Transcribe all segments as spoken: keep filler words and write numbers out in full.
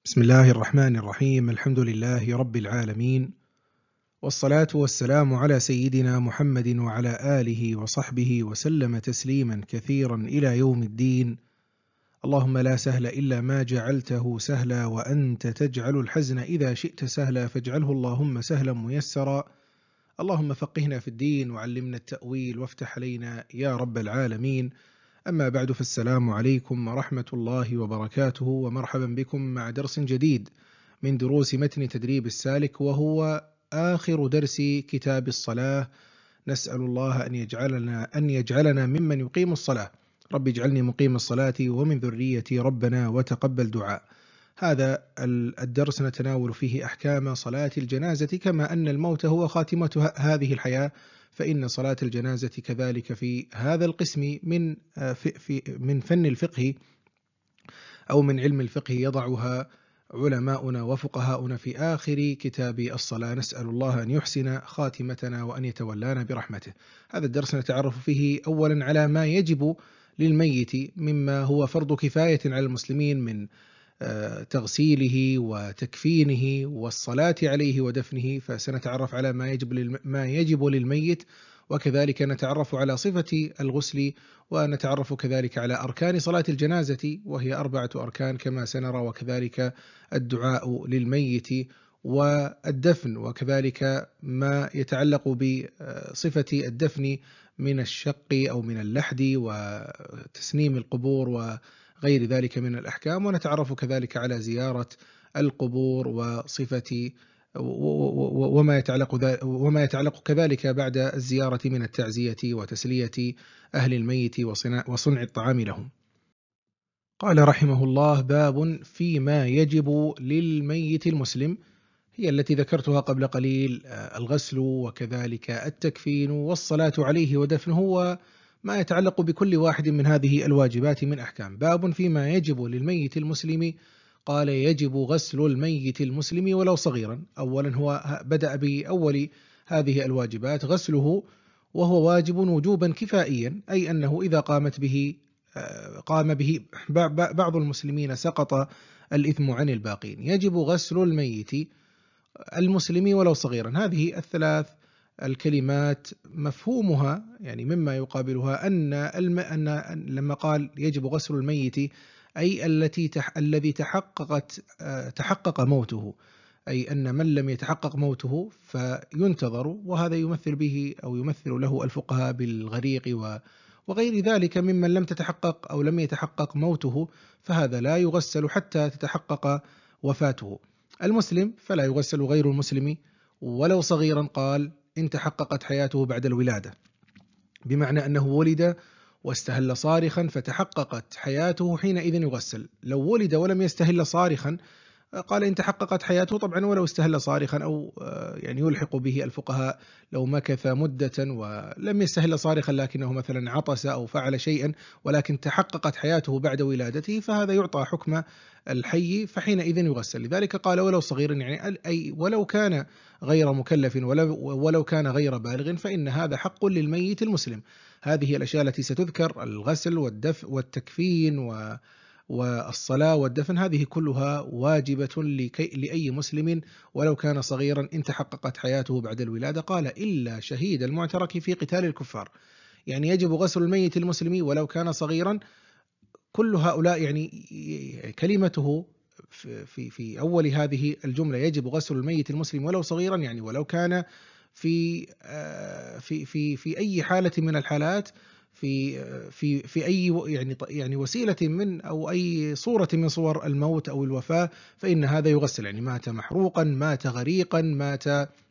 بسم الله الرحمن الرحيم. الحمد لله رب العالمين، والصلاة والسلام على سيدنا محمد وعلى آله وصحبه وسلم تسليما كثيرا إلى يوم الدين. اللهم لا سهل إلا ما جعلته سهلا، وأنت تجعل الحزن إذا شئت سهلا، فاجعله اللهم سهلا ميسرا. اللهم فقهنا في الدين وعلمنا التأويل وافتح علينا يا رب العالمين. أما بعد، فالسلام عليكم ورحمة الله وبركاته، ومرحبا بكم مع درس جديد من دروس متن تدريب السالك، وهو آخر درس كتاب الصلاة. نسأل الله أن يجعلنا أن يجعلنا ممن يقيم الصلاة. رب اجعلني مقيم الصلاة ومن ذريتي ربنا وتقبل دعاء. هذا الدرس نتناول فيه أحكام صلاة الجنازة، كما أن الموت هو خاتمة هذه الحياة، فإن صلاة الجنازة كذلك في هذا القسم من في في من فن الفقه أو من علم الفقه يضعها علماؤنا وفقهاؤنا في آخر كتاب الصلاة. نسأل الله أن يحسن خاتمتنا وأن يتولانا برحمته. هذا الدرس نتعرف فيه أولا على ما يجب للميت مما هو فرض كفاية على المسلمين من تغسيله وتكفينه والصلاة عليه ودفنه، فسنتعرف على ما يجب ما يجب للميت، وكذلك نتعرف على صفة الغسل، ونتعرف كذلك على أركان صلاة الجنازة، وهي أربعة أركان كما سنرى، وكذلك الدعاء للميت والدفن، وكذلك ما يتعلق بصفة الدفن من الشق أو من اللحد وتسنيم القبور وغير ذلك من الأحكام. ونتعرف كذلك على زيارة القبور وصفة وما يتعلق وما يتعلق كذلك بعد الزيارة من التعزية وتسلية أهل الميت وصنع الطعام لهم. قال رحمه الله: باب فيما يجب للميت المسلم، هي التي ذكرتها قبل قليل، الغسل وكذلك التكفين والصلاة عليه ودفنه، وما يتعلق بكل واحد من هذه الواجبات من أحكام. باب فيما يجب للميت المسلم. قال: يجب غسل الميت المسلم ولو صغيرا. أولا هو بدأ بأول هذه الواجبات غسله، وهو واجب وجوبا كفائيا، أي أنه إذا قامت به قام به بعض المسلمين سقط الإثم عن الباقين. يجب غسل الميت المسلم ولو صغيرا. هذه الثلاث الكلمات مفهومها يعني مما يقابلها أن الم... أن لما قال يجب غسل الميت، أي التي تح... الذي تحققت تحقق موته، أي أن من لم يتحقق موته فينتظر، وهذا يمثل به أو يمثل له الفقهاء بالغريق و... وغير ذلك ممن لم تتحقق أو لم يتحقق موته، فهذا لا يغسل حتى تتحقق وفاته. المسلم فلا يغسل غير المسلم ولو صغيرا. قال: إن تحققت حياته بعد الولادة، بمعنى أنه ولد واستهل صارخا فتحققت حياته حينئذ يغسل. لو ولد ولم يستهل صارخا، قال إن تحققت حياته، طبعا ولو استهل صارخا، أو يعني يلحق به الفقهاء لو مكث مدة ولم يستهل صارخا لكنه مثلا عطس أو فعل شيئا ولكن تحققت حياته بعد ولادته، فهذا يعطى حكم الحي، فحينئذ يغسل. لذلك قال ولو صغيرا، يعني أي ولو كان غير مكلف ولو, ولو كان غير بالغ، فإن هذا حق للميت المسلم. هذه الأشياء التي ستذكر: الغسل والدفء والتكفين و والصلاة والدفن، هذه كلها واجبة لأي مسلم ولو كان صغيرا إن تحققت حياته بعد الولادة. قال: إلا شهيد المعترك في قتال الكفار. يعني يجب غسل الميت المسلم ولو كان صغيرا. كل هؤلاء يعني كلمته في في أول هذه الجملة يجب غسل الميت المسلم ولو صغيرا، يعني ولو كان في في في في أي حالة من الحالات، في في في أي يعني يعني وسيلة من أو أي صورة من صور الموت أو الوفاة، فإن هذا يغسل. يعني مات محروقا، مات غريقا، مات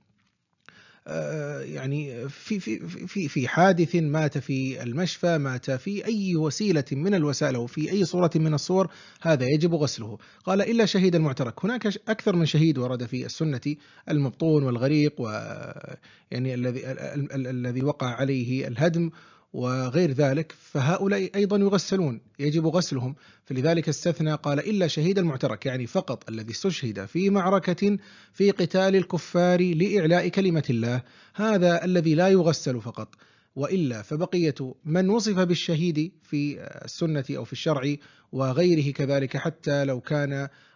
يعني في في في في حادث، مات في المشفى، مات في أي وسيلة من الوسائل أو في أي صورة من الصور، هذا يجب غسله. قال: إلا شهيد المعترك. هناك أكثر من شهيد ورد في السنة: المبطون والغريق، ويعني الذي الذي وقع عليه الهدم وغير ذلك، فهؤلاء أيضا يغسلون، يجب غسلهم. فلذلك استثنى، قال: إلا شهيد المعترك، يعني فقط الذي استشهد في معركة في قتال الكفار لإعلاء كلمة الله، هذا الذي لا يغسل فقط. وإلا فبقية من وصف بالشهيد في السنة أو في الشرع وغيره كذلك، حتى لو كان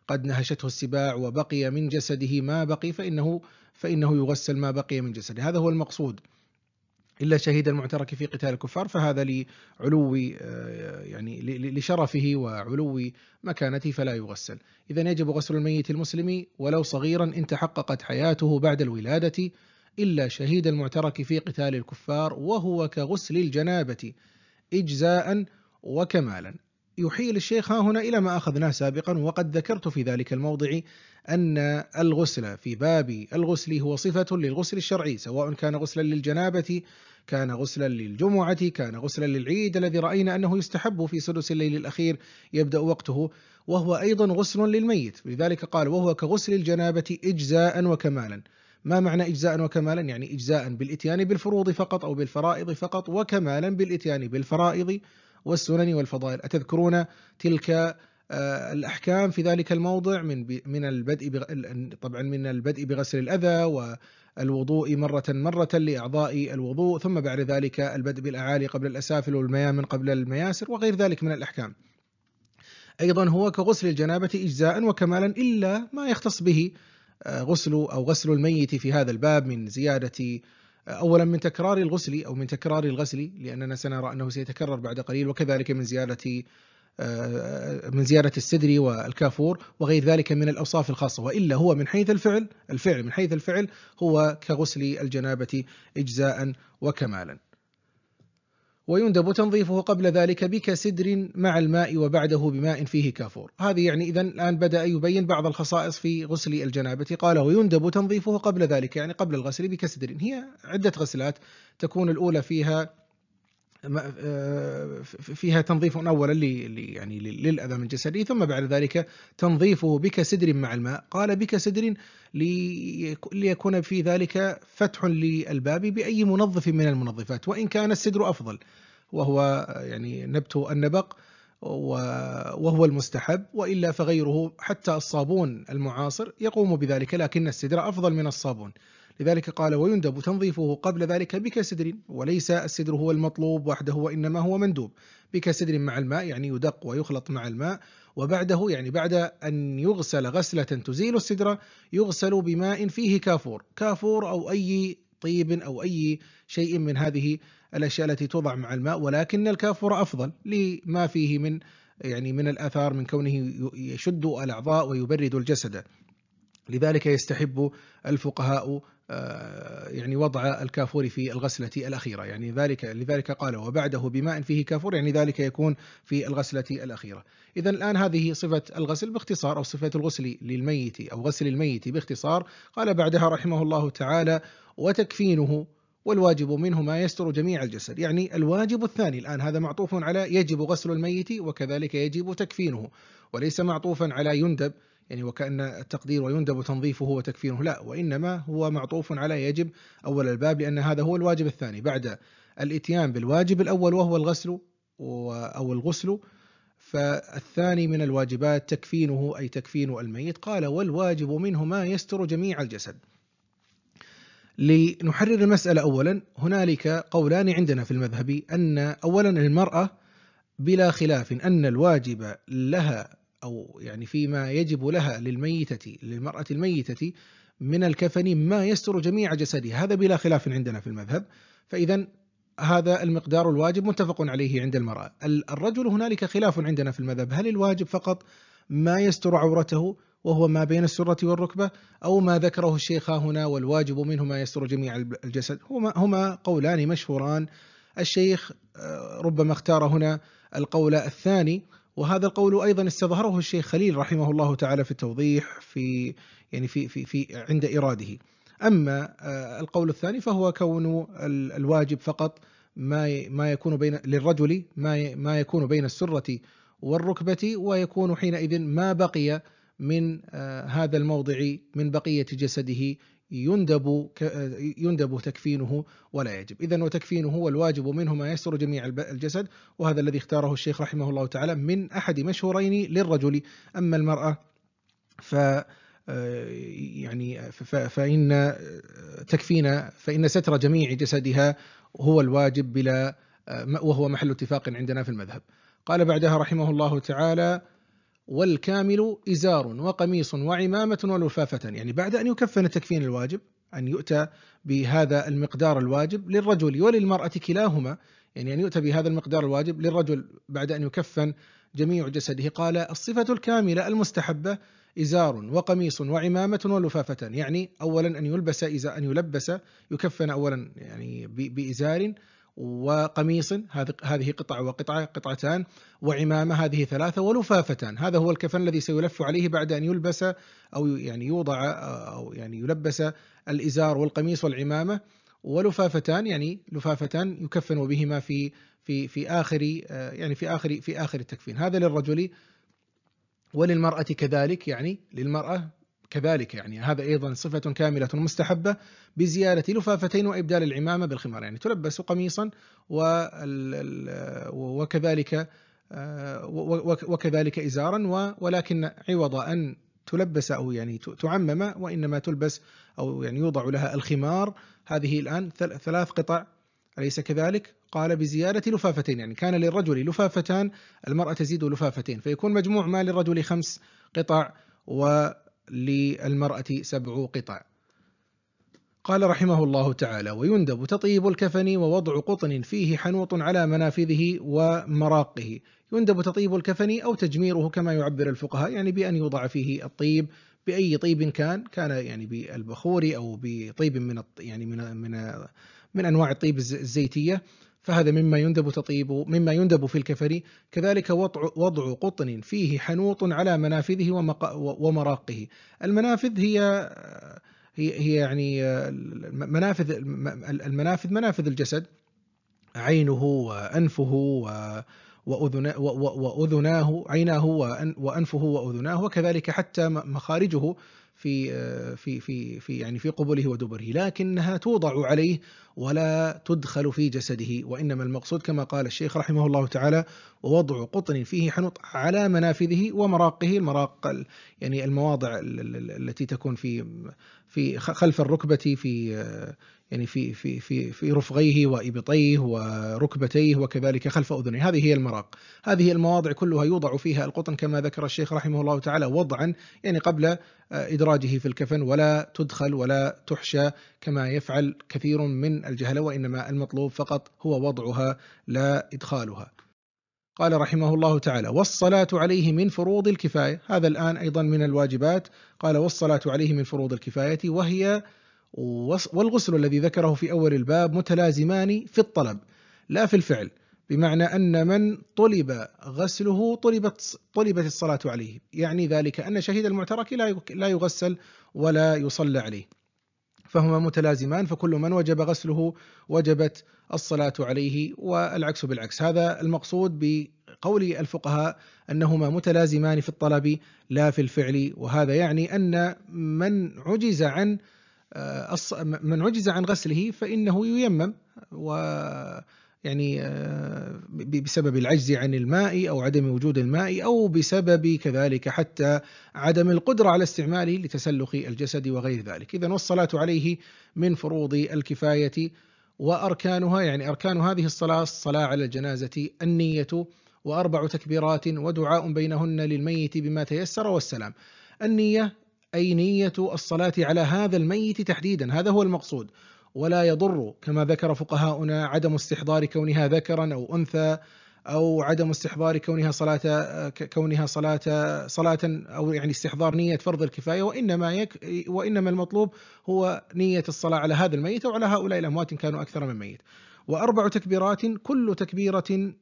قد نهشته السباع وبقي من جسده ما بقي فإنه فإنه يغسل ما بقي من جسده، هذا هو المقصود. إلا شهيد المعترك في قتال الكفار فهذا لعلو يعني لشرفه وعلو مكانته فلا يغسل. إذن يجب غسل الميت المسلم ولو صغيرا إن تحققت حياته بعد الولادة، إلا شهيد المعترك في قتال الكفار وهو كغسل الجنابة إجزاء وكمالا. يحيل الشيخ ها هنا إلى ما أخذناه سابقا، وقد ذكرت في ذلك الموضع أن الغسل في باب الغسل هو صفة للغسل الشرعي، سواء كان غسلا للجنابة، كان غسلا للجمعة، كان غسلا للعيد الذي رأينا أنه يستحب في سدس الليل الأخير يبدأ وقته، وهو أيضا غسل للميت. لذلك قال وهو كغسل الجنابة إجزاء وكمالا. ما معنى إجزاء وكمالا؟ يعني إجزاء بالإتيان بالفروض فقط أو بالفرائض فقط، وكمالا بالإتيان بالفرائض والسنن والفضائل. أتذكرون تلك الأحكام في ذلك الموضع من من البدء طبعا من البدء بغسل الأذى والوضوء مرة مرة لأعضاء الوضوء، ثم بعد ذلك البدء بالأعالي قبل الأسافل والميامن قبل المياسر وغير ذلك من الأحكام. أيضا هو كغسل الجنابة إجزاء وكمالا، إلا ما يختص به غسل أو غسل الميت في هذا الباب من زيادة أولا من تكرار الغسل أو من تكرار الغسل، لأننا سنرى أنه سيتكرر بعد قليل، وكذلك من زيادة من زيادة السدر والكافور وغير ذلك من الأوصاف الخاصة. وإلا هو من حيث الفعل الفعل من حيث الفعل هو كغسل الجنابة إجزاء وكمالا. ويندب تنظيفه قبل ذلك بكسدر مع الماء وبعده بماء فيه كافور. هذه يعني إذن الآن بدأ يبين بعض الخصائص في غسل الجنابة. قال ويندب تنظيفه قبل ذلك، يعني قبل الغسل بكسدر. هي عدة غسلات، تكون الأولى فيها فيها تنظيف أولا يعني للأذى من جسده، ثم بعد ذلك تنظيفه بكسدر مع الماء. قال بكسدر ليكون في ذلك فتح للباب بأي منظف من المنظفات، وإن كان السدر أفضل وهو يعني نبت النبق وهو المستحب، وإلا فغيره حتى الصابون المعاصر يقوم بذلك، لكن السدر أفضل من الصابون. لذلك قال ويندب تنظيفه قبل ذلك بكسدر، وليس السدر هو المطلوب وحده وإنما هو مندوب. بكسدر مع الماء يعني يدق ويخلط مع الماء، وبعده يعني بعد أن يغسل غسلة تزيل السدر يغسل بماء فيه كافور، كافور أو أي طيب أو أي شيء من هذه الأشياء التي توضع مع الماء، ولكن الكافور أفضل لما فيه من يعني من الآثار من كونه يشد الأعضاء ويبرد الجسد. لذلك يستحب الفقهاء يعني وضع الكافور في الغسلة الأخيرة، يعني ذلك لذلك قال وبعده بماء فيه كافور، يعني ذلك يكون في الغسلة الأخيرة. إذن الآن هذه صفة الغسل باختصار، أو صفة الغسل للميت أو غسل الميت باختصار. قال بعدها رحمه الله تعالى وتكفينه والواجب منه ما يستر جميع الجسد، يعني الواجب الثاني الآن هذا معطوف على يجب غسل الميت وكذلك يجب تكفينه، وليس معطوفا على يندب يعني وكأن التقدير ويندب تنظيفه وتكفينه، لا، وإنما هو معطوف على يجب أول الباب، لأن هذا هو الواجب الثاني بعد الإتيان بالواجب الأول وهو الغسل أو الغسل، فالثاني من الواجبات تكفينه أي تكفين الميت. قال والواجب منه ما يستر جميع الجسد. لنحرر المسألة أولا، هنالك قولان عندنا في المذهب، أن أولا المرأة بلا خلاف أن الواجب لها أو يعني فيما يجب لها للميتة للمرأة الميتة من الكفن ما يستر جميع جسدها، هذا بلا خلاف عندنا في المذهب. فإذا هذا المقدار الواجب متفق عليه عند المرأة. الرجل هنالك خلاف عندنا في المذهب، هل الواجب فقط ما يستر عورته وهو ما بين السرة والركبة، أو ما ذكره الشيخ هنا والواجب منه ما يستر جميع الجسد؟ هما, هما قولان مشهوران، الشيخ ربما اختار هنا القول الثاني، وهذا القول أيضا استظهره الشيخ خليل رحمه الله تعالى في التوضيح في يعني في في في عند إراده. أما القول الثاني فهو كون الواجب فقط ما ما يكون بين للرجل ما ما يكون بين السرة والركبة، ويكون حينئذ ما بقي من هذا الموضع من بقية جسده يندب يندب تكفينه ولا يجب. إذن وتكفينه والواجب منه ما يستر جميع الجسد، وهذا الذي اختاره الشيخ رحمه الله تعالى من أحد مشهورين للرجل. أما المرأة ف يعني فإن تكفين فإن ستر جميع جسدها هو الواجب بلا وهو محل اتفاق عندنا في المذهب. قال بعدها رحمه الله تعالى والكامل إزار وقميص وعمامة ولفافة. يعني بعد أن يكفن التكفين الواجب أن يؤتى بهذا المقدار الواجب للرجل وللمرأة كلاهما، يعني أن يؤتى بهذا المقدار الواجب للرجل بعد أن يكفن جميع جسده. قال الصفة الكاملة المستحبة إزار وقميص وعمامة ولفافة، يعني أولا أن يلبس إذا أن يلبس يكفن أولا يعني بإزار وقميص، هذه هذه قطعة وقطعة قطعتان، وعمامة هذه ثلاثة، ولفافتان، هذا هو الكفن الذي سيلف عليه بعد أن يلبس أو يعني يوضع أو يعني يلبس الإزار والقميص والعمامة، ولفافتان يعني لفافتان يكفن بهما في في في آخر يعني في آخر في آخر التكفين. هذا للرجل، وللمرأة كذلك، يعني للمرأة كذلك، يعني هذا أيضا صفة كاملة مستحبة بزيادة لفافتين وإبدال العمامة بالخمار، يعني تلبس قميصا وكذلك وكذلك إزارا، ولكن عوض أن تلبس أو يعني تعمم وإنما تلبس أو يعني يوضع لها الخمار. هذه الآن ثلاث قطع أليس كذلك؟ قال بزيادة لفافتين، يعني كان للرجل لفافتان، المرأة تزيد لفافتين، فيكون مجموع ما للرجل خمس قطع وللمرأة سبع قطع. قال رحمه الله تعالى: ويندب تطيب الكفن ووضع قطن فيه حنوط على منافذه ومراقه. يندب تطيب الكفن أو تجميره كما يعبر الفقهاء، يعني بأن يوضع فيه الطيب بأي طيب كان كان يعني بالبخور أو بطيب من يعني من من من أنواع الطيب الزيتية، فهذا مما يندب تطيب مما يندب في الكفن. كذلك وضع وضع قطن فيه حنوط على منافذه ومراقه. المنافذ هي هي هي يعني منافذ المنافذ منافذ الجسد، عينه وأنفه وأذناه، عيناه وأنفه وأذناه، وكذلك حتى مخارجه في في في في يعني في قبله ودبره، لكنها توضع عليه ولا تدخل في جسده، وإنما المقصود كما قال الشيخ رحمه الله تعالى: ووضع قطن فيه حنوط على منافذه ومراقه. المراق يعني المواضع التي تكون في في خلف الركبة، في يعني في في في في رفغيه وإبطيه وركبتيه، وكذلك خلف أذنيه، هذه هي المراق. هذه المواضع كلها يوضع فيها القطن كما ذكر الشيخ رحمه الله تعالى وضعا، يعني قبل إدراجه في الكفن، ولا تدخل ولا تحشى كما يفعل كثير من الجهلة، وإنما المطلوب فقط هو وضعها لا إدخالها. قال رحمه الله تعالى: والصلاة عليه من فروض الكفاية. هذا الآن أيضا من الواجبات. قال: والصلاة عليه من فروض الكفاية، وهي والغسل الذي ذكره في أول الباب متلازمان في الطلب لا في الفعل، بمعنى أن من طلب غسله طلبت طلبت الصلاة عليه، يعني ذلك أن شهيد المعترك لا يغسل ولا يصلى عليه، فهما متلازمان، فكل من وجب غسله وجبت الصلاة عليه، والعكس بالعكس. هذا المقصود بقول الفقهاء أنهما متلازمان في الطلب لا في الفعل، وهذا يعني أن من عجز عن من عجز عن غسله فإنه ييمم، ويعني بسبب العجز عن الماء أو عدم وجود الماء، أو بسبب كذلك حتى عدم القدرة على استعماله لتسلخ الجسد وغير ذلك. إذن والصلاة عليه من فروض الكفاية. وأركانها، يعني أركان هذه الصلاة: الصلاة على الجنازة، النية، وأربع تكبيرات، ودعاء بينهن للميت بما تيسر، والسلام. النية أي نية الصلاة على هذا الميت تحديدا، هذا هو المقصود، ولا يضر كما ذكر فقهاؤنا عدم استحضار كونها ذكرا أو أنثى، أو عدم استحضار كونها صلاة كونها صلاة صلاة أو يعني استحضار نية فرض الكفاية، وإنما يك وإنما المطلوب هو نية الصلاة على هذا الميت وعلى هؤلاء الأموات إن كانوا أكثر من ميت. وأربع تكبيرات، كل تكبيرة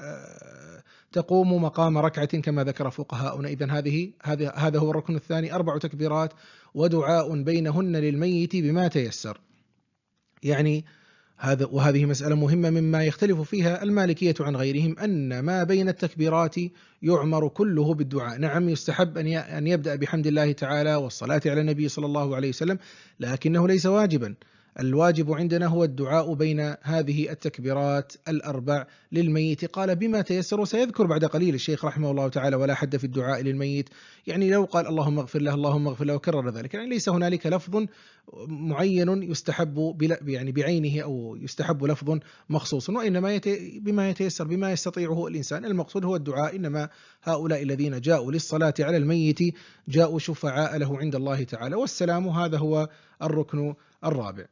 تقوم مقام ركعة كما ذكر فقهاؤنا. إذن هذه هذا هذا هو الركن الثاني: أربع تكبيرات، ودعاء بينهن للميت بما تيسر. يعني هذا وهذه مسألة مهمة مما يختلف فيها المالكية عن غيرهم، أن ما بين التكبيرات يعمر كله بالدعاء. نعم، يستحب أن يبدأ بحمد الله تعالى والصلاة على النبي صلى الله عليه وسلم، لكنه ليس واجبا الواجب عندنا هو الدعاء بين هذه التكبيرات الأربع للميت. قال بما تيسر، وسيذكر بعد قليل الشيخ رحمه الله تعالى ولا حد في الدعاء للميت. يعني لو قال اللهم اغفر له اللهم اغفر له وكرر ذلك، يعني ليس هنالك لفظ معين يستحب يعني بعينه أو يستحب لفظ مخصوص، وإنما بما يتيسر بما يستطيعه الإنسان. المقصود هو الدعاء، إنما هؤلاء الذين جاءوا للصلاة على الميت جاءوا شفعاء له عند الله تعالى. والسلام هذا هو الركن الرابع.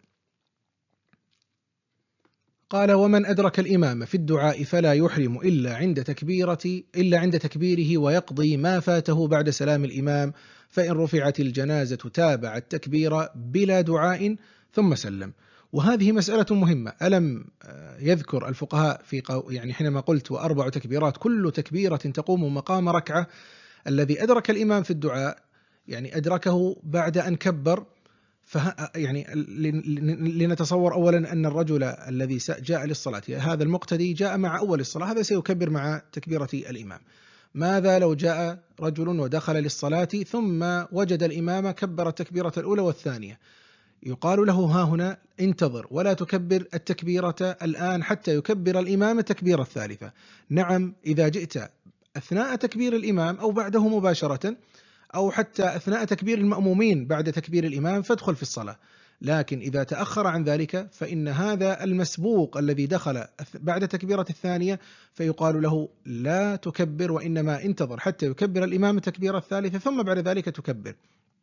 قال ومن أدرك الإمام في الدعاء فلا يحرم إلا عند تكبيرة إلا عند تكبيره ويقضي ما فاته بعد سلام الإمام، فإن رفعت الجنازة تابع التكبير بلا دعاء ثم سلم. وهذه مسألة مهمة. ألم يذكر الفقهاء في يعني حينما قلت وأربع تكبيرات كل تكبيرة تقوم مقام ركعة، الذي أدرك الإمام في الدعاء يعني أدركه بعد أن كبر. فه يعني لنتصور أولا أن الرجل الذي جاء للصلاة هذا المقتدي جاء مع أول الصلاة، هذا سيكبر مع تكبيرة الإمام. ماذا لو جاء رجل ودخل للصلاة ثم وجد الإمام كبر التكبيرة الأولى والثانية؟ يقال له ها هنا انتظر ولا تكبر التكبيرة الآن حتى يكبر الإمام التكبيرة الثالثة. نعم، إذا جئت أثناء تكبير الإمام أو بعده مباشرة أو حتى أثناء تكبير المأمومين بعد تكبير الإمام فادخل في الصلاة. لكن إذا تأخر عن ذلك فإن هذا المسبوق الذي دخل بعد تكبيرة الثانية فيقال له لا تكبر، وإنما انتظر حتى يكبر الإمام التكبيرة الثالثة ثم بعد ذلك تكبر.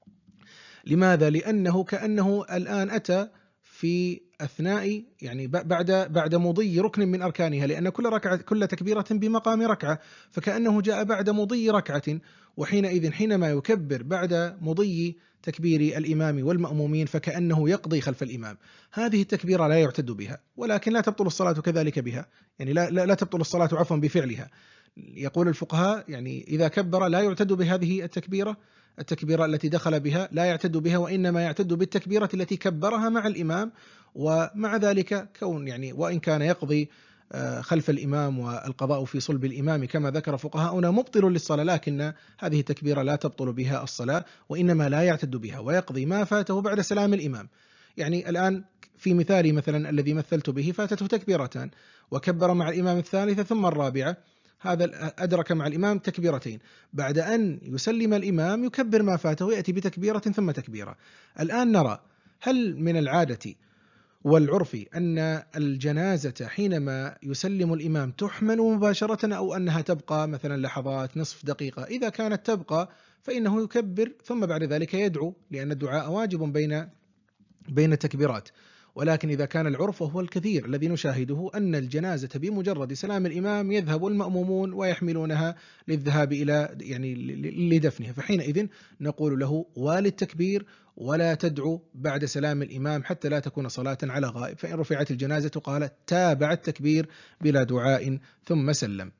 لماذا؟ لأنه كأنه الآن أتى في أثناء يعني بعد بعد مضي ركن من أركانها، لأن كل ركعة كل تكبيرة بمقام ركعة، فكأنه جاء بعد مضي ركعة، وحينئذ حينما يكبر بعد مضي تكبير الإمام والمأمومين فكأنه يقضي خلف الإمام. هذه التكبيرة لا يعتد بها، ولكن لا تبطل الصلاة كذلك بها، يعني لا لا, لا تبطل الصلاة عفوا بفعلها. يقول الفقهاء يعني إذا كبر لا يعتد بهذه التكبيرة، التكبيرة التي دخل بها لا يعتد بها، وإنما يعتد بالتكبيرة التي كبرها مع الإمام. ومع ذلك كون يعني وإن كان يقضي خلف الإمام والقضاء في صلب الإمام كما ذكر فقهاؤنا مبطل للصلاة، لكن هذه التكبيرة لا تبطل بها الصلاة، وإنما لا يعتد بها ويقضي ما فاته بعد سلام الإمام. يعني الآن في مثالي مثلا الذي مثلت به فاتته تكبيرتان وكبر مع الإمام الثالثة ثم الرابعة، هذا أدرك مع الإمام تكبيرتين، بعد أن يسلم الإمام يكبر ما فاته يأتي بتكبيرة ثم تكبيرة. الآن نرى هل من العادة والعرف أن الجنازة حينما يسلم الإمام تحمل مباشرة أو أنها تبقى مثلا لحظات نصف دقيقة؟ إذا كانت تبقى فإنه يكبر ثم بعد ذلك يدعو، لأن الدعاء واجب بين بين التكبيرات. ولكن إذا كان العرف وهو الكثير الذي نشاهده أن الجنازة بمجرد سلام الإمام يذهب المأمومون ويحملونها للذهاب إلى يعني لدفنها، فحينئذ نقول له والي التكبير ولا تدعو بعد سلام الإمام حتى لا تكون صلاة على غائب. فإن رفعت الجنازة قال تابع التكبير بلا دعاء ثم سلم.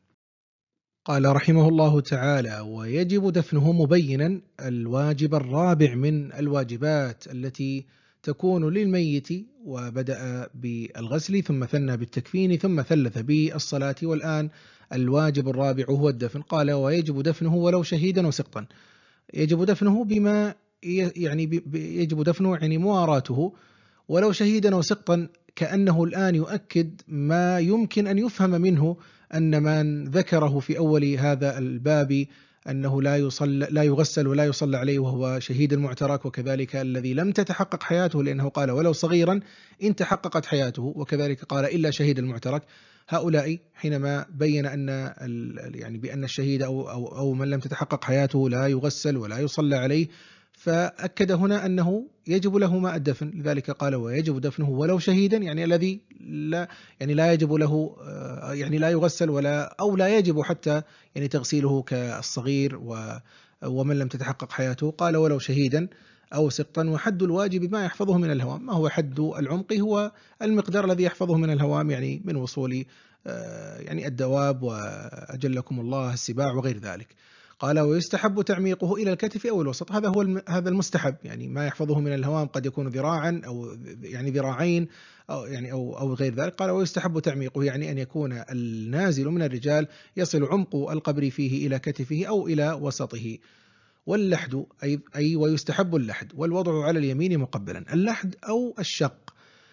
قال رحمه الله تعالى ويجب دفنه، مبينا الواجب الرابع من الواجبات التي تكون للميت، وبدأ بالغسل ثم ثنى بالتكفين ثم ثلث بالصلاة، والآن الواجب الرابع هو الدفن. قال ويجب دفنه ولو شهيدا وسقطا. يجب دفنه بما يعني يجب دفنه يعني مواراته، ولو شهيدا وسقطا، كأنه الآن يؤكد ما يمكن أن يفهم منه أن من ذكره في أول هذا الباب أنه لا يصلى لا يغسل ولا يصلى عليه وهو شهيد المعترك، وكذلك الذي لم تتحقق حياته، لأنه قال ولو صغيرا إن تحققت حياته، وكذلك قال إلا شهيد المعترك. هؤلاء حينما بين أن يعني بأن الشهيد أو أو أو من لم تتحقق حياته لا يغسل ولا يصلى عليه، فأكد هنا أنه يجب له ما الدفن، لذلك قال ويجب دفنه ولو شهيدا، يعني الذي لا يعني لا يجب له يعني لا يغسل ولا أو لا يجب حتى يعني تغسيله كالصغير ومن لم تتحقق حياته. قال ولو شهيدا أو سقطا. وحد الواجب ما يحفظه من الهوام. ما هو حد العمق؟ هو المقدار الذي يحفظه من الهوام، يعني من وصول يعني الدواب وأجلكم الله السباع وغير ذلك. قال ويستحب تعميقه إلى الكتف أو الوسط. هذا هو هذا المستحب، يعني ما يحفظه من الهوام قد يكون ذراعا أو يعني ذراعين أو يعني أو أو غير ذلك. قال ويستحب تعميقه يعني أن يكون النازل من الرجال يصل عمق القبر فيه إلى كتفه أو إلى وسطه. واللحد أي أي ويستحب اللحد والوضع على اليمين مقبلا. اللحد أو الشق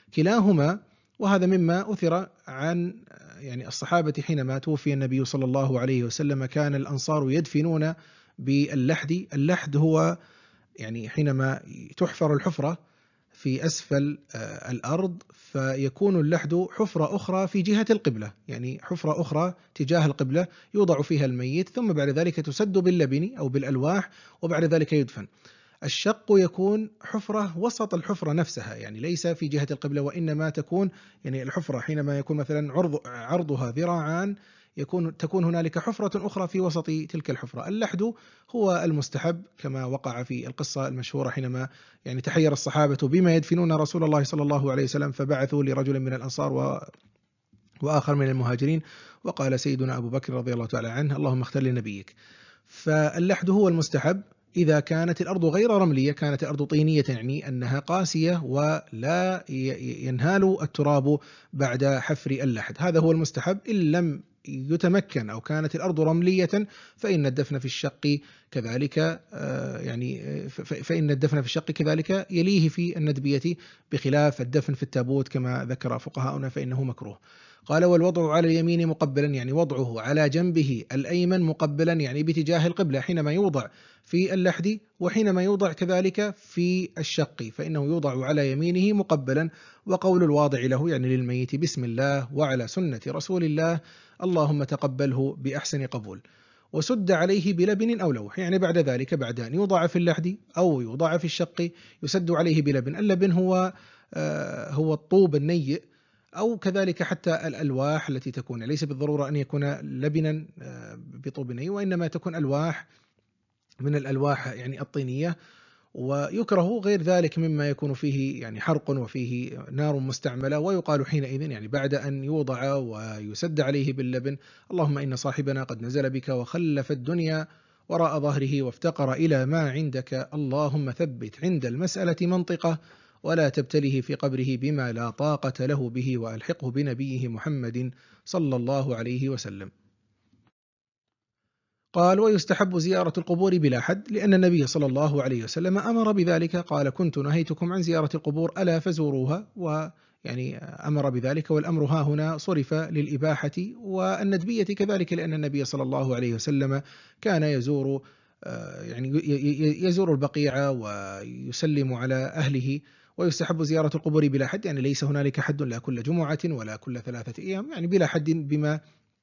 كلاهما، وهذا مما أثر عن يعني الصحابة حينما توفي النبي صلى الله عليه وسلم كان الأنصار يدفنون باللحد. اللحد هو يعني حينما تحفر الحفرة في أسفل الأرض فيكون اللحد حفرة أخرى في جهة القبلة، يعني حفرة أخرى تجاه القبلة يوضع فيها الميت، ثم بعد ذلك تسد باللبن أو بالألواح وبعد ذلك يدفن. الشق يكون حفرة وسط الحفرة نفسها، يعني ليس في جهة القبلة، وإنما تكون يعني الحفرة حينما يكون مثلا عرض عرضها ذراعان يكون تكون هنالك حفرة أخرى في وسط تلك الحفرة. اللحد هو المستحب كما وقع في القصة المشهورة حينما يعني تحير الصحابة بما يدفنون رسول الله صلى الله عليه وسلم، فبعثوا لرجل من الأنصار و وآخر من المهاجرين، وقال سيدنا أبو بكر رضي الله تعالى عنه: اللهم اختر لنبيك. فاللحد هو المستحب إذا كانت الأرض غير رملية، كانت الأرض طينية، يعني أنها قاسية ولا ينهال التراب بعد حفر اللحد، هذا هو المستحب. إن لم يتمكن أو كانت الأرض رملية فإن الدفن في الشق كذلك يعني فإن الدفن في الشق كذلك يليه في الندبية، بخلاف الدفن في التابوت كما ذكر فقهاؤنا فإنه مكروه. قال: والوضع على اليمين مقبلا، يعني وضعه على جنبه الأيمن مقبلا، يعني باتجاه القبلة حينما يوضع في اللحد، وحينما يوضع كذلك في الشق فإنه يوضع على يمينه مقبلا. وقول الواضع له يعني للميت: بسم الله وعلى سنة رسول الله، اللهم تقبله بأحسن قبول. وسد عليه بلبن أو لوح، يعني بعد ذلك بعد أن يوضع في اللحد أو يوضع في الشق يسد عليه بلبن. اللبن هو آه هو الطوب النيء، أو كذلك حتى الألواح التي تكون، ليس بالضرورة أن يكون لبنا بطوب نيء، وإنما تكون ألواح من الألواح يعني الطينية. ويكره غير ذلك مما يكون فيه يعني حرق وفيه نار مستعملة. ويقال حينئذ يعني بعد أن يوضع ويسد عليه باللبن: اللهم إن صاحبنا قد نزل بك وخلف الدنيا وراء ظهره وافتقر إلى ما عندك، اللهم ثبت عند المسألة منطقة ولا تبتله في قبره بما لا طاقة له به، وألحقه بنبيه محمد صلى الله عليه وسلم. قال: ويستحب زيارة القبور بلا حد، لأن النبي صلى الله عليه وسلم أمر بذلك، قال: كنت نهيتكم عن زيارة القبور ألا فزوروها، ويعني أمر بذلك، والأمر ها هنا صرف للإباحة والندبية كذلك، لأن النبي صلى الله عليه وسلم كان يزور يعني يزور البقيع ويسلم على أهله. ويستحب زيارة القبور بلا حد، يعني ليس هنالك حد، لا كل جمعة ولا كل ثلاثة أيام، يعني بلا حد بما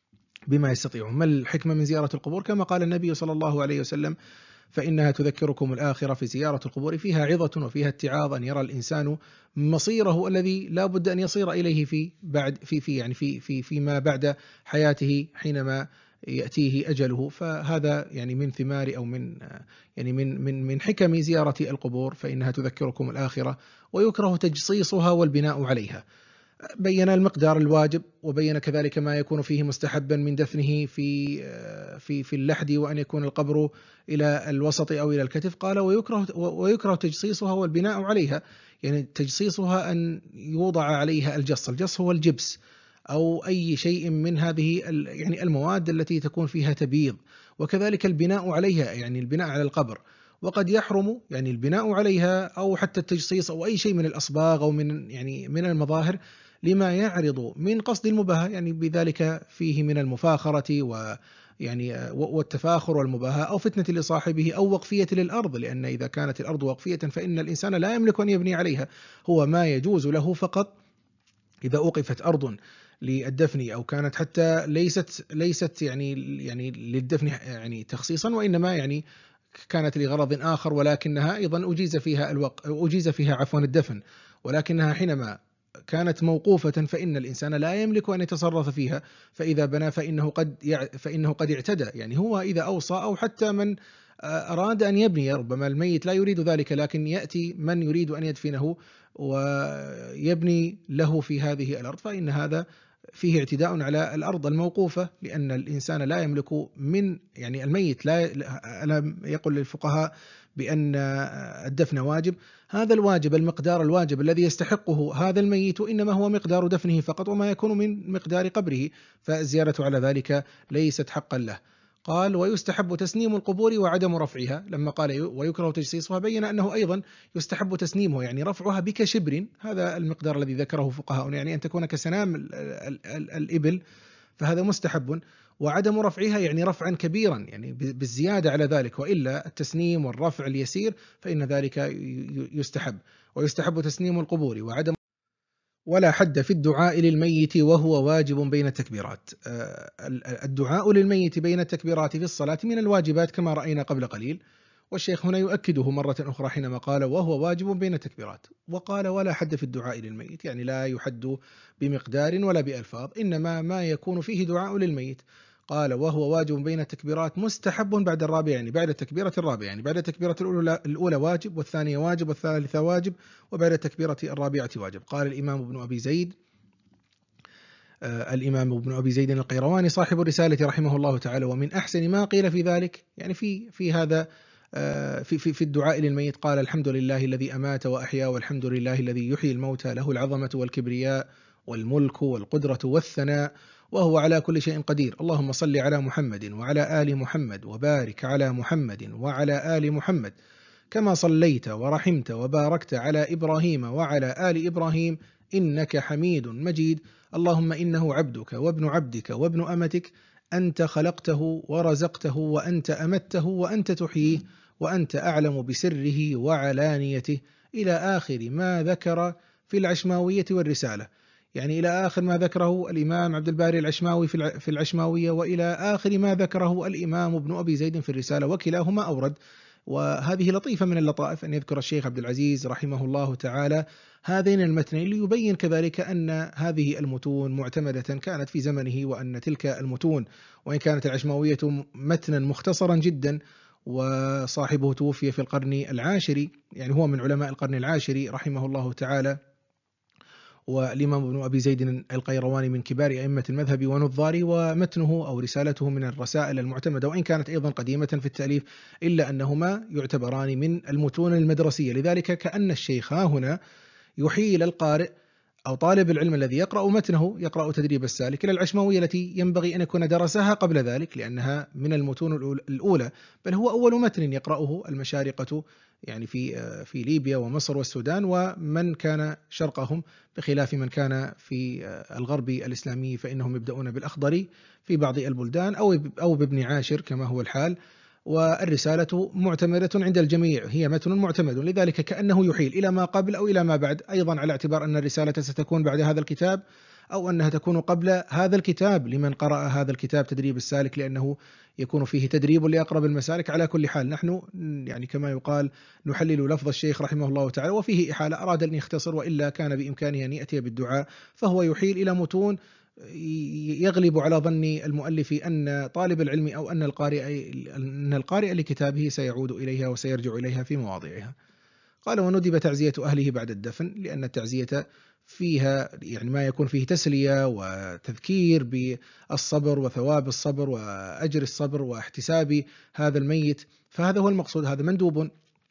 بما يستطيعون. ما الحكمة من زيارة القبور؟ كما قال النبي صلى الله عليه وسلم: فإنها تذكركم الآخرة. في زيارة القبور فيها عظة وفيها اتعاظ، أن يرى الإنسان مصيره الذي لا بد أن يصير إليه في بعد في في يعني في في فيما بعد حياته حينما يأتيه أجله. فهذا يعني من ثمار أو من يعني من من من حكم زيارة القبور، فإنها تذكركم الآخرة. ويكره تجصيصها والبناء عليها. بين المقدار الواجب، وبين كذلك ما يكون فيه مستحبا من دفنه في في في اللحد، وأن يكون القبر إلى الوسط أو إلى الكتف. قال: ويكره ويكره تجصيصها والبناء عليها، يعني تجصيصها أن يوضع عليها الجص. الجص هو الجبس أو أي شيء من هذه يعني المواد التي تكون فيها تبييض. وكذلك البناء عليها، يعني البناء على القبر. وقد يحرم يعني البناء عليها أو حتى التجصيص أو أي شيء من الأصباغ أو من يعني من المظاهر لما يعرض من قصد المباهاة، يعني بذلك فيه من المفاخرة و يعني والتفاخر والمباهاة، أو فتنة لصاحبه، أو وقفية للأرض، لأن إذا كانت الأرض وقفية فإن الإنسان لا يملك أن يبني عليها. هو ما يجوز له فقط إذا أوقفت أرض للدفن، أو كانت حتى ليست ليست يعني يعني للدفن يعني تخصيصا، وإنما يعني كانت لغرض آخر، ولكنها أيضا أجيز فيها الوق أجيز فيها عفوا الدفن، ولكنها حينما كانت موقوفة فإن الإنسان لا يملك أن يتصرف فيها. فإذا بنى فإنه قد يع... فإنه قد اعتدى، يعني هو إذا أوصى، أو حتى من أراد أن يبني، ربما الميت لا يريد ذلك، لكن يأتي من يريد أن يدفنه ويبني له في هذه الأرض، فإن هذا فيه اعتداء على الأرض الموقوفة، لأن الإنسان لا يملك من يعني الميت لا ألا يقول للفقهاء بأن الدفن واجب. هذا الواجب المقدار الواجب الذي يستحقه هذا الميت إنما هو مقدار دفنه فقط، وما يكون من مقدار قبره، فالزيارة على ذلك ليست حقا له. قال ويستحب تسنيم القبور وعدم رفعها، لما قال ويكره تجسيسها بين أنه أيضا يستحب تسنيمه، يعني رفعها بكشبر، هذا المقدار الذي ذكره فقهاؤنا، يعني أن تكون كسنام ال ال ال الإبل، فهذا مستحب. وعدم رفعها يعني رفعا كبيرا، يعني بالزيادة على ذلك، وإلا التسنيم والرفع اليسير فإن ذلك يستحب. ويستحب تسنيم القبور وعدم، ولا حد في الدعاء للميت وهو واجب بين التكبيرات. الدعاء للميت بين التكبيرات في الصلاة من الواجبات كما رأينا قبل قليل، والشيخ هنا يؤكده مرة أخرى حينما قال وهو واجب بين التكبيرات، وقال ولا حد في الدعاء للميت، يعني لا يحد بمقدار ولا بألفاظ، إنما ما يكون فيه دعاء للميت. قال وهو واجب بين التكبيرات مستحب بعد الرابعة، يعني بعد التكبيرة الرابعة، يعني بعد التكبيرة الأولى, الأولى واجب، والثانية واجب، والثالثة واجب، وبعد التكبيرة الرابعة واجب. قال الإمام ابن أبي زيد آه الإمام ابن أبي زيد القيرواني صاحب الرسالة رحمه الله تعالى، ومن أحسن ما قيل في ذلك، يعني في في هذا آه في في في الدعاء للميت، قال الحمد لله الذي أمات وأحيا، والحمد لله الذي يحيي الموتى، له العظمة والكبرياء والملك والقدرة والثناء، وهو على كل شيء قدير. اللهم صل على محمد وعلى آل محمد، وبارك على محمد وعلى آل محمد، كما صليت ورحمت وباركت على إبراهيم وعلى آل إبراهيم إنك حميد مجيد. اللهم إنه عبدك وابن عبدك وابن أمتك، أنت خلقته ورزقته وأنت أمته وأنت تحييه، وأنت أعلم بسره وعلانيته، إلى آخر ما ذكر في العشماوية والرسالة، يعني إلى آخر ما ذكره الإمام عبد الباري العشماوي في العشماوية، وإلى آخر ما ذكره الإمام ابن أبي زيد في الرسالة، وكلاهما أورد. وهذه لطيفة من اللطائف أن يذكر الشيخ عبد العزيز رحمه الله تعالى هذين المتنين، ليبين كذلك أن هذه المتون معتمدة كانت في زمنه، وأن تلك المتون وإن كانت العشماوية متنا مختصرا جدا، وصاحبه توفي في القرن العاشر، يعني هو من علماء القرن العاشر رحمه الله تعالى، والإمام ابن أبي زيد القيرواني من كبار أئمة المذهب ونظاره، ومتنه أو رسالته من الرسائل المعتمدة، وإن كانت أيضا قديمة في التأليف، إلا أنهما يعتبران من المتون المدرسية. لذلك كأن الشيخ ها هنا يحيي للقارئ أو طالب العلم الذي يقرأ متنه، يقرأ تدريب السالك، إلى العشماوية التي ينبغي أن يكون درسها قبل ذلك، لأنها من المتون الأولى، بل هو أول متن يقرأه المشارقة، يعني في في ليبيا ومصر والسودان ومن كان شرقهم، بخلاف من كان في الغرب الإسلامي فإنهم يبدأون بالأخضر في بعض البلدان، أو أو بابن عاشر كما هو الحال. والرسالة معتمدة عند الجميع، هي متن معتمد، لذلك كأنه يحيل إلى ما قبل أو إلى ما بعد، أيضا على اعتبار أن الرسالة ستكون بعد هذا الكتاب، أو أنها تكون قبل هذا الكتاب لمن قرأ هذا الكتاب تدريب السالك، لأنه يكون فيه تدريب لأقرب المسالك. على كل حال نحن يعني كما يقال نحلل لفظ الشيخ رحمه الله تعالى، وفيه إحالة، أراد أن يختصر، وإلا كان بإمكانه أن يأتي بالدعاء، فهو يحيل إلى متون يغلب على ظن المؤلف أن طالب العلم أو أن القارئ أن القارئ لكتابه سيعود إليها وسيرجع إليها في مواضعها. قال وندب تعزية أهله بعد الدفن، لأن التعزية فيها يعني ما يكون فيه تسلية وتذكير بالصبر وثواب الصبر وأجر الصبر واحتساب هذا الميت، فهذا هو المقصود، هذا مندوب.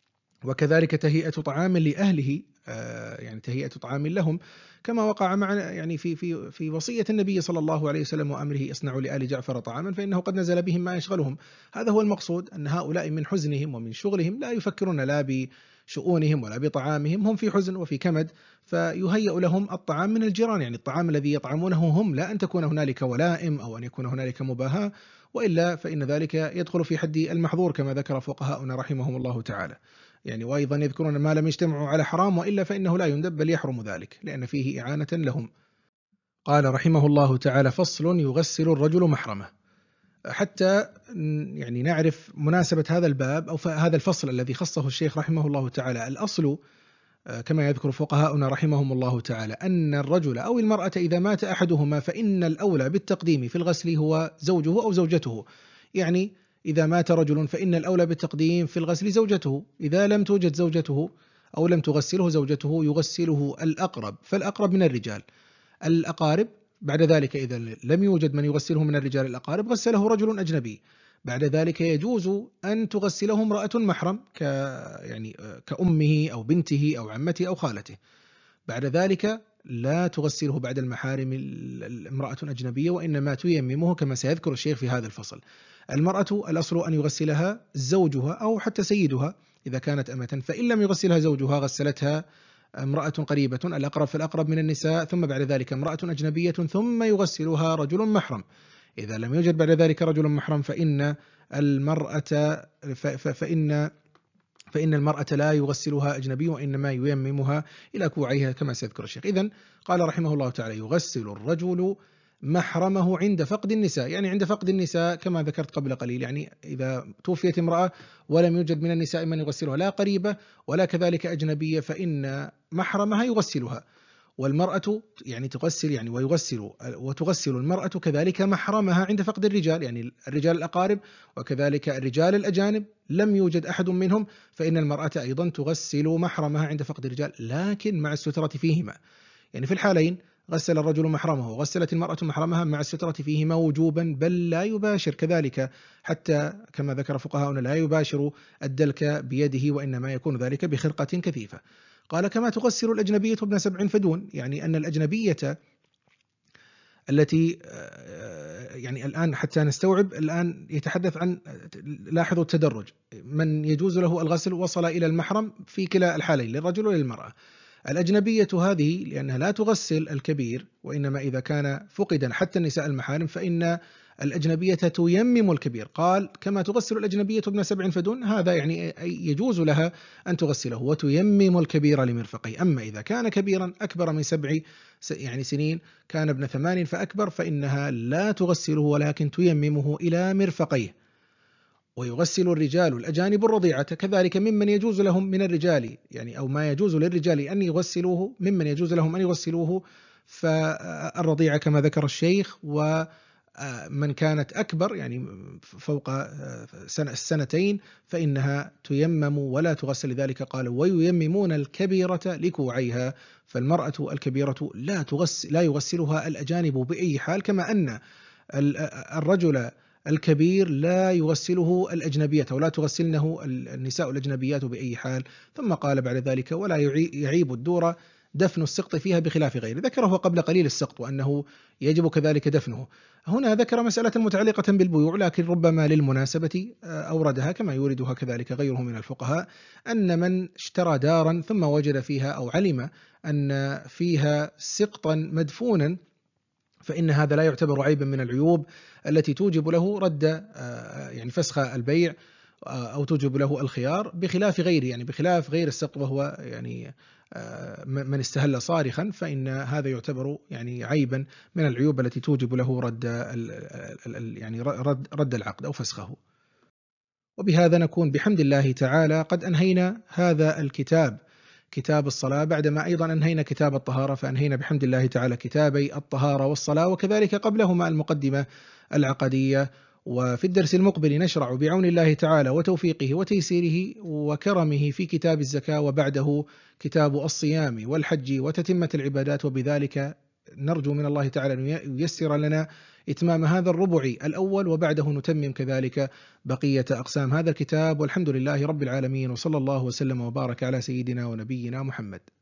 وكذلك تهيئة طعام لأهله، يعني تهيئة طعام لهم، كما وقع معنا يعني في في في وصية النبي صلى الله عليه وسلم وأمره اصنعوا لآل جعفر طعاما فإنه قد نزل بهم ما يشغلهم. هذا هو المقصود، أن هؤلاء من حزنهم ومن شغلهم لا يفكرون لا بشؤونهم ولا بطعامهم، هم في حزن وفي كمد، فيهيأ لهم الطعام من الجيران، يعني الطعام الذي يطعمونه هم، لا أن تكون هنالك ولائم أو أن يكون هنالك مباهاة، وإلا فإن ذلك يدخل في حد المحظور كما ذكر فقهاؤنا رحمهم الله تعالى. يعني وأيضا يذكرون ما لم يجتمعوا على حرام، وإلا فإنه لا يندب بل يحرم ذلك لأن فيه إعانة لهم. قال رحمه الله تعالى فصل يغسل الرجل محرمه. حتى يعني نعرف مناسبة هذا الباب أو هذا الفصل الذي خصه الشيخ رحمه الله تعالى، الأصل كما يذكر فقهاؤنا رحمهم الله تعالى أن الرجل أو المرأة إذا مات أحدهما فإن الأولى بالتقديم في الغسل هو زوجه أو زوجته، يعني إذا مات رجل فإن الأولى بالتقديم في الغسل زوجته، إذا لم توجد زوجته أو لم تغسله زوجته يغسله الأقرب، فالأقرب من الرجال الأقارب، بعد ذلك إذا لم يوجد من يغسله من الرجال الأقارب غسله رجل أجنبي، بعد ذلك يجوز أن تغسله امرأة محرم ك يعني كأمه أو بنته أو عمته أو خالته، بعد ذلك لا تغسله بعد المحارم امرأة أجنبية، وإنما تيممه كما سيذكر الشيخ في هذا الفصل. المرأة الأصل أن يغسلها زوجها أو حتى سيدها إذا كانت أمة، فإن لم يغسلها زوجها غسلتها امرأة قريبة، الأقرب فالأقرب من النساء، ثم بعد ذلك امرأة أجنبية، ثم يغسلها رجل محرم. إذا لم يوجد بعد ذلك رجل محرم فإن المرأة فإن فإن المرأة لا يغسلها أجنبي، وإنما ييممها إلى كوعيها كما سيذكر الشيخ. إذن قال رحمه الله تعالى: يغسل الرجل محرمه عند فقد النساء، يعني عند فقد النساء كما ذكرت قبل قليل، يعني إذا توفيت امرأة ولم يوجد من النساء من يغسلها، لا قريبة ولا كذلك أجنبية، فإن محرمها يغسلها. والمرأة يعني تغسل يعني ويغسل وتغسل المرأة كذلك محرمها عند فقد الرجال، يعني الرجال الأقارب وكذلك الرجال الأجانب لم يوجد أحد منهم، فإن المرأة أيضا تغسل محرمها عند فقد الرجال، لكن مع السترة فيهما. يعني في الحالين غسل الرجل محرمه وغسلت المرأة محرمها مع السترة فيهما وجوبا، بل لا يباشر كذلك، حتى كما ذكر فقهاؤنا لا يباشر الدلك بيده، وإنما يكون ذلك بخرقة كثيفة. قال: كما تغسل الأجنبية ابن سبع فدون، يعني أن الأجنبية التي يعني الآن حتى نستوعب، الآن يتحدث عن، لاحظوا التدرج، من يجوز له الغسل وصل إلى المحرم في كلا الحالين للرجل وللمرأة. الأجنبية هذه لأنها لا تغسل الكبير، وإنما إذا كان فقدا حتى النساء المحارم فإن الأجنبية تيمم الكبير. قال: كما تغسل الأجنبية ابن سبع فدون، هذا يعني يجوز لها أن تغسله وتيمم الكبير لمرفقيه. أما إذا كان كبيرا أكبر من سبع يعني سنين، كان ابن ثمان فأكبر، فإنها لا تغسله ولكن تيممه إلى مرفقيه. ويغسل الرجال الأجانب الرضيعة كذلك ممن يجوز لهم من الرجال، يعني أو ما يجوز للرجال أن يغسلوه ممن يجوز لهم أن يغسلوه، فالرضيعة كما ذكر الشيخ، ومن كانت أكبر يعني فوق سنة السنتين فإنها تيمم ولا تغسل. لذلك قال: وييممون الكبيرة لكوعيها، فالمرأة الكبيرة لا تغسل لا يغسلها الأجانب بأي حال، كما أن الرجل الكبير لا يغسله الأجنبية ولا تغسلنه النساء الأجنبيات بأي حال. ثم قال بعد ذلك: ولا يعيب الدور دفن السقط فيها بخلاف غيره. ذكره قبل قليل السقط وأنه يجب كذلك دفنه. هنا ذكر مسألة متعلقة بالبيوع، لكن ربما للمناسبة أوردها كما يوردها كذلك غيره من الفقهاء، أن من اشترى دارا ثم وجد فيها أو علم أن فيها سقطا مدفونا، فإن هذا لا يعتبر عيبا من العيوب التي توجب له رد يعني فسخ البيع أو توجب له الخيار، بخلاف غيره، يعني بخلاف غير السقط وهو يعني من استهل صارخا، فإن هذا يعتبر يعني عيبا من العيوب التي توجب له رد يعني رد رد العقد أو فسخه. وبهذا نكون بحمد الله تعالى قد أنهينا هذا الكتاب، كتاب الصلاة، بعدما أيضا أنهينا كتاب الطهارة، فأنهينا بحمد الله تعالى كتابي الطهارة والصلاة، وكذلك قبلهما المقدمة العقدية. وفي الدرس المقبل نشرع بعون الله تعالى وتوفيقه وتيسيره وكرمه في كتاب الزكاة، وبعده كتاب الصيام والحج وتتمة العبادات، وبذلك نرجو من الله تعالى أن ييسر لنا إتمام هذا الربع الأول، وبعده نتمم كذلك بقية أقسام هذا الكتاب. والحمد لله رب العالمين، وصلى الله وسلم وبارك على سيدنا ونبينا محمد.